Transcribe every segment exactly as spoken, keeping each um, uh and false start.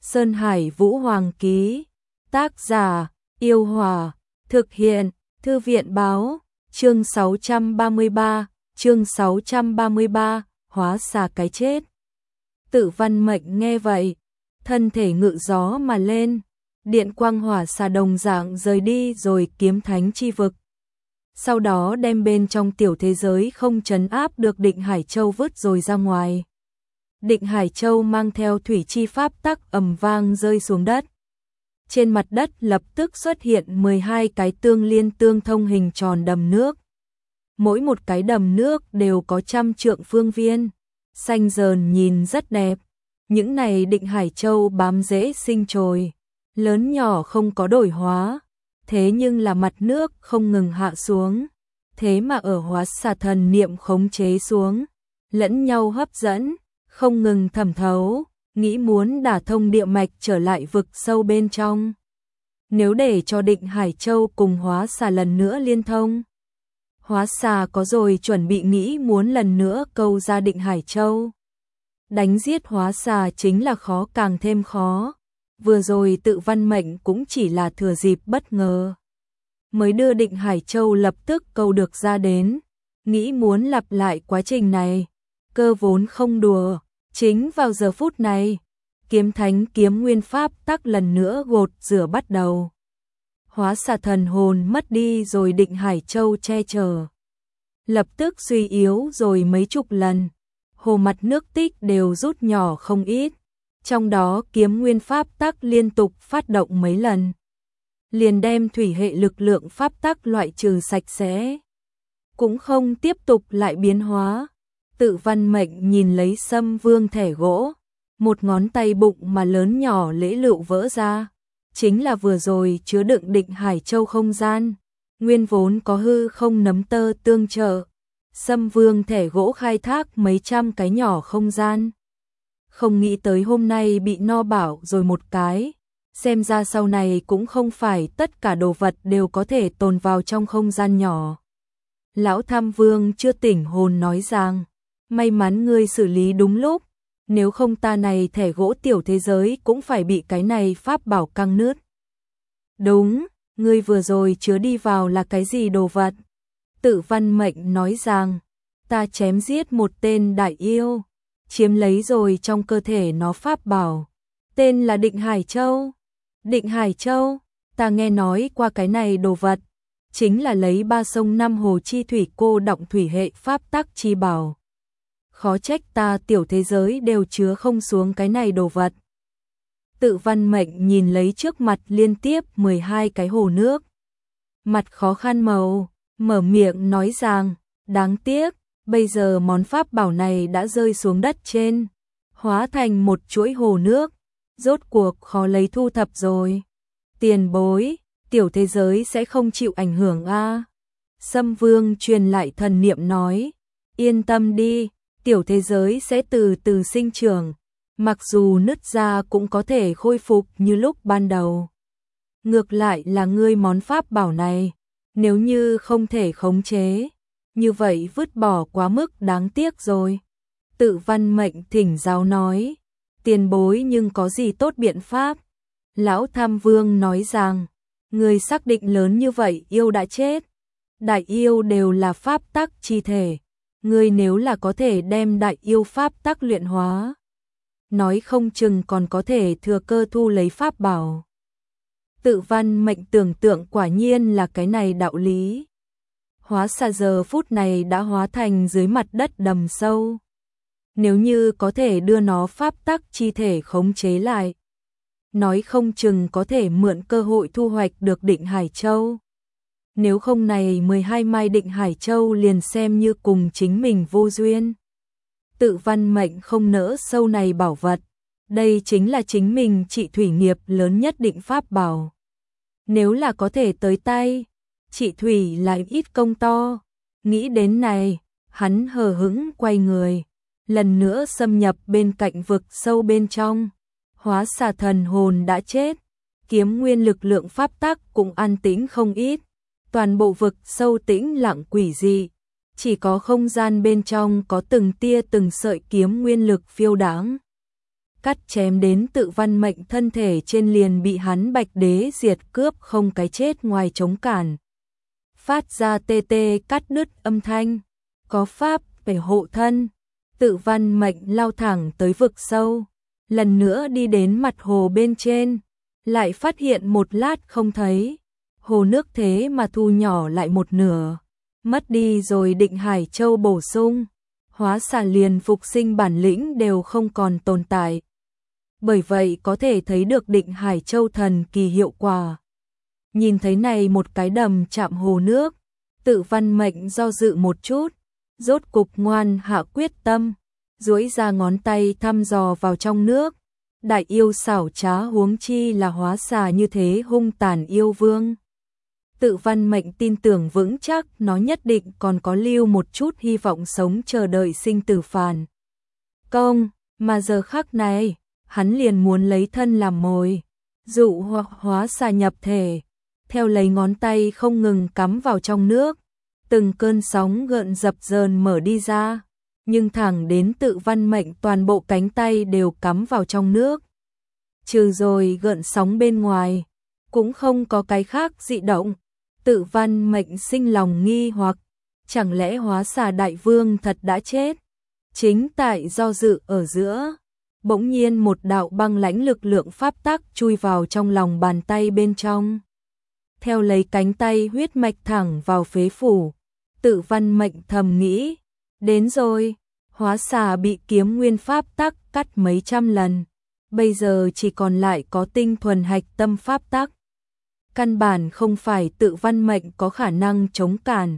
Sơn Hải Vũ Hoàng ký. Tác giả: Yêu Hòa. Thực hiện: Thư viện báo. Chương sáu trăm ba mươi ba, chương sáu trăm ba mươi ba, hóa xà cái chết. Tự Văn Mệnh nghe vậy, thân thể ngự gió mà lên, điện quang hỏa xà đồng dạng rời đi rồi kiếm thánh chi vực. Sau đó đem bên trong tiểu thế giới không trấn áp được Định Hải Châu vứt rồi ra ngoài. Định Hải Châu mang theo thủy chi pháp tắc ầm vang rơi xuống đất. Trên mặt đất lập tức xuất hiện mười hai cái tương liên tương thông hình tròn đầm nước. Mỗi một cái đầm nước đều có trăm trượng phương viên, xanh dờn nhìn rất đẹp. Những này Định Hải Châu bám rễ sinh trồi, lớn nhỏ không có đổi hóa, thế nhưng là mặt nước không ngừng hạ xuống, thế mà ở hóa xà thần niệm khống chế xuống, lẫn nhau hấp dẫn, không ngừng thẩm thấu, nghĩ muốn đả thông địa mạch trở lại vực sâu bên trong. Nếu để cho Định Hải Châu cùng hóa xà lần nữa liên thông, hóa xà có rồi chuẩn bị nghĩ muốn lần nữa câu ra Định Hải Châu. Đánh giết hóa xà chính là khó càng thêm khó. Vừa rồi Tự Văn Mệnh cũng chỉ là thừa dịp bất ngờ, mới đưa Định Hải Châu lập tức câu được ra đến, nghĩ muốn lặp lại quá trình này, cơ vốn không đùa. Chính vào giờ phút này, kiếm thánh kiếm nguyên pháp tắc lần nữa gột rửa bắt đầu. Hóa xà thần hồn mất đi rồi Định Hải Châu che chở, lập tức suy yếu rồi mấy chục lần, hồ mặt nước tích đều rút nhỏ không ít. Trong đó kiếm nguyên pháp tắc liên tục phát động mấy lần, liền đem thủy hệ lực lượng pháp tắc loại trừ sạch sẽ, cũng không tiếp tục lại biến hóa. Tự Văn Mệnh nhìn lấy Sâm Vương thẻ gỗ, một ngón tay bụng mà lớn nhỏ lễ lựu vỡ ra, chính là vừa rồi chứa đựng Định Hải Châu không gian, nguyên vốn có hư không nấm tơ tương trợ, Sâm Vương thẻ gỗ khai thác mấy trăm cái nhỏ không gian. Không nghĩ tới hôm nay bị no bảo rồi một cái, xem ra sau này cũng không phải tất cả đồ vật đều có thể tồn vào trong không gian nhỏ. Lão Tham Vương chưa tỉnh hồn nói rằng, may mắn ngươi xử lý đúng lúc, nếu không ta này thẻ gỗ tiểu thế giới cũng phải bị cái này pháp bảo căng nứt. Đúng, ngươi vừa rồi chứa đi vào là cái gì đồ vật? Tự Văn Mệnh nói rằng, ta chém giết một tên đại yêu, chiếm lấy rồi trong cơ thể nó pháp bảo, tên là Định Hải Châu. Định Hải Châu, ta nghe nói qua cái này đồ vật, chính là lấy ba sông năm hồ chi thủy cô động thủy hệ pháp tắc chi bảo. Khó trách ta tiểu thế giới đều chứa không xuống cái này đồ vật. Tự Văn Mệnh nhìn lấy trước mặt liên tiếp mười hai cái hồ nước, mặt khó khăn màu, mở miệng nói rằng, đáng tiếc, bây giờ món pháp bảo này đã rơi xuống đất trên, hóa thành một chuỗi hồ nước, rốt cuộc khó lấy thu thập rồi. Tiền bối, tiểu thế giới sẽ không chịu ảnh hưởng a? Sâm Vương truyền lại thần niệm nói, yên tâm đi, tiểu thế giới sẽ từ từ sinh trưởng, mặc dù nứt ra cũng có thể khôi phục như lúc ban đầu. Ngược lại là ngươi món pháp bảo này, nếu như không thể khống chế, như vậy vứt bỏ quá mức đáng tiếc rồi. Tự Văn Mệnh thỉnh giáo nói, tiền bối nhưng có gì tốt biện pháp? Lão Tham Vương nói rằng, người xác định lớn như vậy yêu đã chết, đại yêu đều là pháp tắc chi thể, người nếu là có thể đem đại yêu pháp tắc luyện hóa, nói không chừng còn có thể thừa cơ thu lấy pháp bảo. Tự Văn Mệnh tưởng tượng quả nhiên là cái này đạo lý. Hóa xà giờ phút này đã hóa thành dưới mặt đất đầm sâu. Nếu như có thể đưa nó pháp tắc chi thể khống chế lại, nói không chừng có thể mượn cơ hội thu hoạch được Định Hải Châu. Nếu không này mười hai mai Định Hải Châu liền xem như cùng chính mình vô duyên. Tự Văn Mệnh không nỡ sâu này bảo vật, đây chính là chính mình trị thủy nghiệp lớn nhất định pháp bảo. Nếu là có thể tới tay, trị thủy lại ít công to. Nghĩ đến này, hắn hờ hững quay người, lần nữa xâm nhập bên cạnh vực sâu bên trong. Hóa xà thần hồn đã chết, kiếm nguyên lực lượng pháp tắc cũng an tĩnh không ít. Toàn bộ vực sâu tĩnh lặng quỷ dị, chỉ có không gian bên trong có từng tia từng sợi kiếm nguyên lực phiêu đãng. cắt chém đến Tự Văn Mệnh thân thể trên liền bị hắn Bạch Đế diệt cướp không cái chết ngoài chống cản. Phát ra tê tê cắt đứt âm thanh, có pháp để hộ thân. Tự Văn Mệnh lao thẳng tới vực sâu, lần nữa đi đến mặt hồ bên trên, lại phát hiện một lát không thấy, hồ nước thế mà thu nhỏ lại một nửa, mất đi rồi Định Hải Châu bổ sung, hóa xà liền phục sinh bản lĩnh đều không còn tồn tại. Bởi vậy có thể thấy được Định Hải Châu thần kỳ hiệu quả. Nhìn thấy này một cái đầm chạm hồ nước, Tự Văn Mệnh do dự một chút, rốt cục ngoan hạ quyết tâm, duỗi ra ngón tay thăm dò vào trong nước. Đại yêu xảo trá huống chi là hóa xà như thế hung tàn yêu vương. Tự Văn Mệnh tin tưởng vững chắc nó nhất định còn có lưu một chút hy vọng sống chờ đợi sinh tử phàn công, mà giờ khắc này, hắn liền muốn lấy thân làm mồi, dụ hoặc hóa xà nhập thể, theo lấy ngón tay không ngừng cắm vào trong nước, từng cơn sóng gợn dập dờn mở đi ra, nhưng thẳng đến Tự Văn Mệnh toàn bộ cánh tay đều cắm vào trong nước. Trừ rồi gợn sóng bên ngoài, cũng không có cái khác dị động. Tự Văn Mệnh sinh lòng nghi hoặc, chẳng lẽ hóa xà đại vương thật đã chết? Chính tại do dự ở giữa, bỗng nhiên một đạo băng lãnh lực lượng pháp tắc chui vào trong lòng bàn tay bên trong. Theo lấy cánh tay huyết mạch thẳng vào phế phủ, Tự Văn Mệnh thầm nghĩ, đến rồi, hóa xà bị kiếm nguyên pháp tắc cắt mấy trăm lần, bây giờ chỉ còn lại có tinh thuần hạch tâm pháp tắc. Căn bản không phải Tự Văn Mệnh có khả năng chống cản.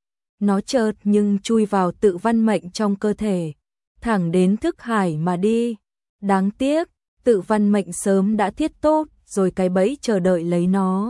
Nó chợt nhưng chui vào Tự Văn Mệnh trong cơ thể, thẳng đến thức hải mà đi. Đáng tiếc, Tự Văn Mệnh sớm đã thiết tốt rồi cái bẫy chờ đợi lấy nó.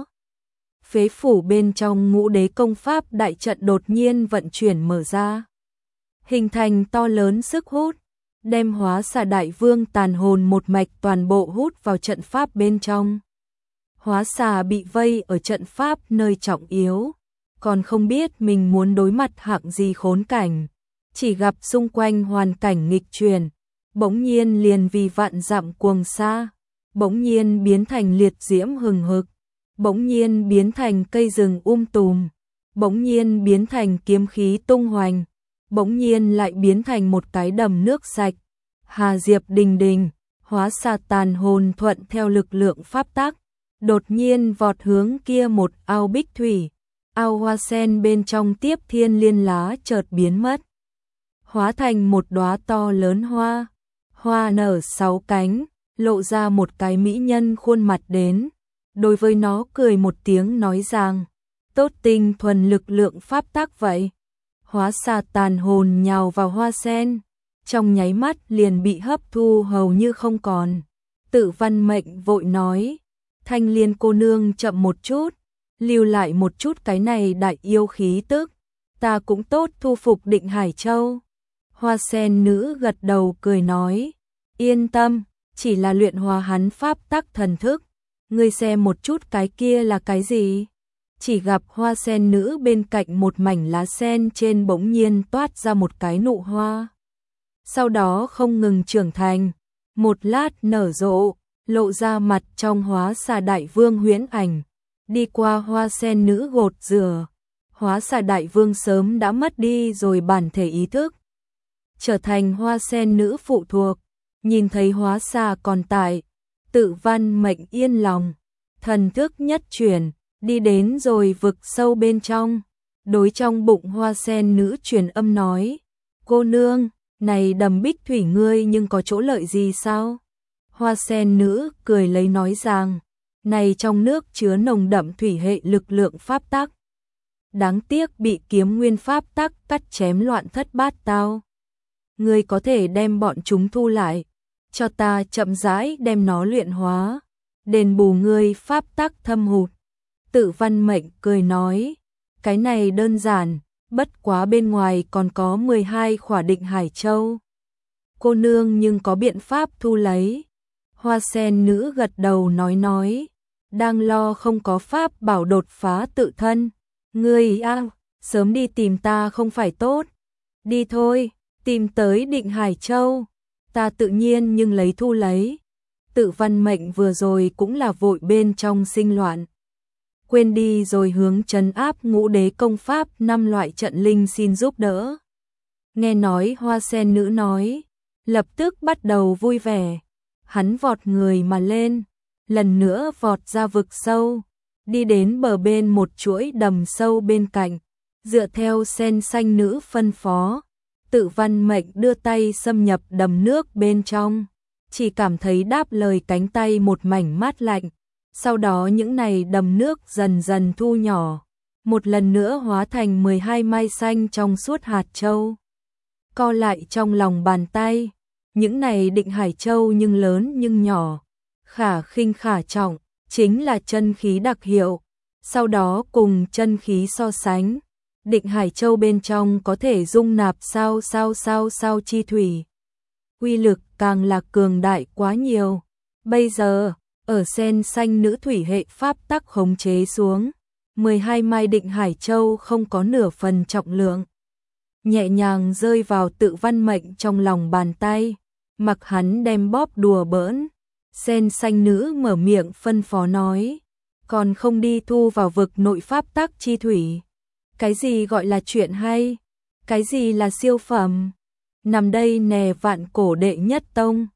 Phế phủ bên trong Ngũ Đế công pháp đại trận đột nhiên vận chuyển mở ra, hình thành to lớn sức hút, đem hóa xà đại vương tàn hồn một mạch toàn bộ hút vào trận pháp bên trong. Hóa xà bị vây ở trận pháp nơi trọng yếu, còn không biết mình muốn đối mặt hạng gì khốn cảnh, chỉ gặp xung quanh hoàn cảnh nghịch chuyển, bỗng nhiên liền vì vạn dặm cuồng sa, bỗng nhiên biến thành liệt diễm hừng hực, bỗng nhiên biến thành cây rừng um tùm, bỗng nhiên biến thành kiếm khí tung hoành, bỗng nhiên lại biến thành một cái đầm nước sạch. Hà diệp đình đình, hóa xà tàn hồn thuận theo lực lượng pháp tắc, đột nhiên vọt hướng kia một ao bích thủy, ao hoa sen bên trong tiếp thiên liên lá chợt biến mất, hóa thành một đóa to lớn hoa, hoa nở sáu cánh, lộ ra một cái mỹ nhân khuôn mặt đến, đối với nó cười một tiếng nói rằng, tốt tinh thuần lực lượng pháp tắc vậy. Hóa xà tàn hồn nhào vào hoa sen, trong nháy mắt liền bị hấp thu hầu như không còn. Tự Văn Mệnh vội nói, Thanh Liên cô nương chậm một chút, lưu lại một chút cái này đại yêu khí tức, ta cũng tốt thu phục Định Hải Châu. Hoa sen nữ gật đầu cười nói, yên tâm, chỉ là luyện hóa hắn pháp tắc thần thức, ngươi xem một chút cái kia là cái gì? Chỉ gặp hoa sen nữ bên cạnh một mảnh lá sen trên bỗng nhiên toát ra một cái nụ hoa. Sau đó không ngừng trưởng thành, một lát nở rộ, lộ ra mặt trong hóa xà đại vương huyễn ảnh, đi qua hoa sen nữ gột rửa. Hóa xà đại vương sớm đã mất đi rồi bản thể ý thức, trở thành hoa sen nữ phụ thuộc, nhìn thấy hóa xà còn tại, Tự Văn Mệnh yên lòng, thần thức nhất chuyển, đi đến rồi vực sâu bên trong, đối trong bụng hoa sen nữ truyền âm nói, cô nương, này đầm bích thủy ngươi nhưng có chỗ lợi gì sao? Hoa sen nữ cười lấy nói rằng, này trong nước chứa nồng đậm thủy hệ lực lượng pháp tắc, đáng tiếc bị kiếm nguyên pháp tắc cắt chém loạn thất bát tao. Ngươi có thể đem bọn chúng thu lại, cho ta chậm rãi đem nó luyện hóa, đền bù ngươi pháp tắc thâm hụt. Tự Văn Mệnh cười nói, cái này đơn giản, bất quá bên ngoài còn có mười hai khỏa Định Hải Châu. Cô nương nhưng có biện pháp thu lấy. Hoa sen nữ gật đầu nói nói, đang lo không có pháp bảo đột phá tự thân. Ngươi à, sớm đi tìm ta không phải tốt. Đi thôi, tìm tới Định Hải Châu. ta tự nhiên nhưng lấy thu lấy. Tự văn mệnh vừa rồi cũng là vội bên trong sinh loạn. Quên đi rồi hướng trấn áp ngũ đế công pháp năm loại trận linh xin giúp đỡ. Nghe nói hoa sen nữ nói, lập tức bắt đầu vui vẻ. Hắn vọt người mà lên, lần nữa vọt ra vực sâu, đi đến bờ bên một chuỗi đầm sâu bên cạnh, dựa theo sen xanh nữ phân phó. Tự văn mệnh đưa tay xâm nhập đầm nước bên trong, chỉ cảm thấy đáp lời cánh tay một mảnh mát lạnh. Sau đó những này đầm nước dần dần thu nhỏ, một lần nữa hóa thành mười hai mai xanh trong suốt hạt châu. Co lại trong lòng bàn tay, những này định hải châu nhưng lớn nhưng nhỏ, khả khinh khả trọng, chính là chân khí đặc hiệu. Sau đó cùng chân khí so sánh, định hải châu bên trong có thể dung nạp sao sao sao sao chi thủy. Uy lực càng là cường đại quá nhiều. Bây giờ, ở sen xanh nữ thủy hệ pháp tắc khống chế xuống, mười hai mai định hải châu không có nửa phần trọng lượng, nhẹ nhàng rơi vào tự văn mệnh trong lòng bàn tay, mặc hắn đem bóp đùa bỡn. Sen xanh nữ mở miệng phân phó nói, còn không đi thu vào vực nội pháp tắc chi thủy. Cái gì gọi là chuyện hay? Cái gì là siêu phẩm? Nằm đây nè vạn cổ đệ nhất tông.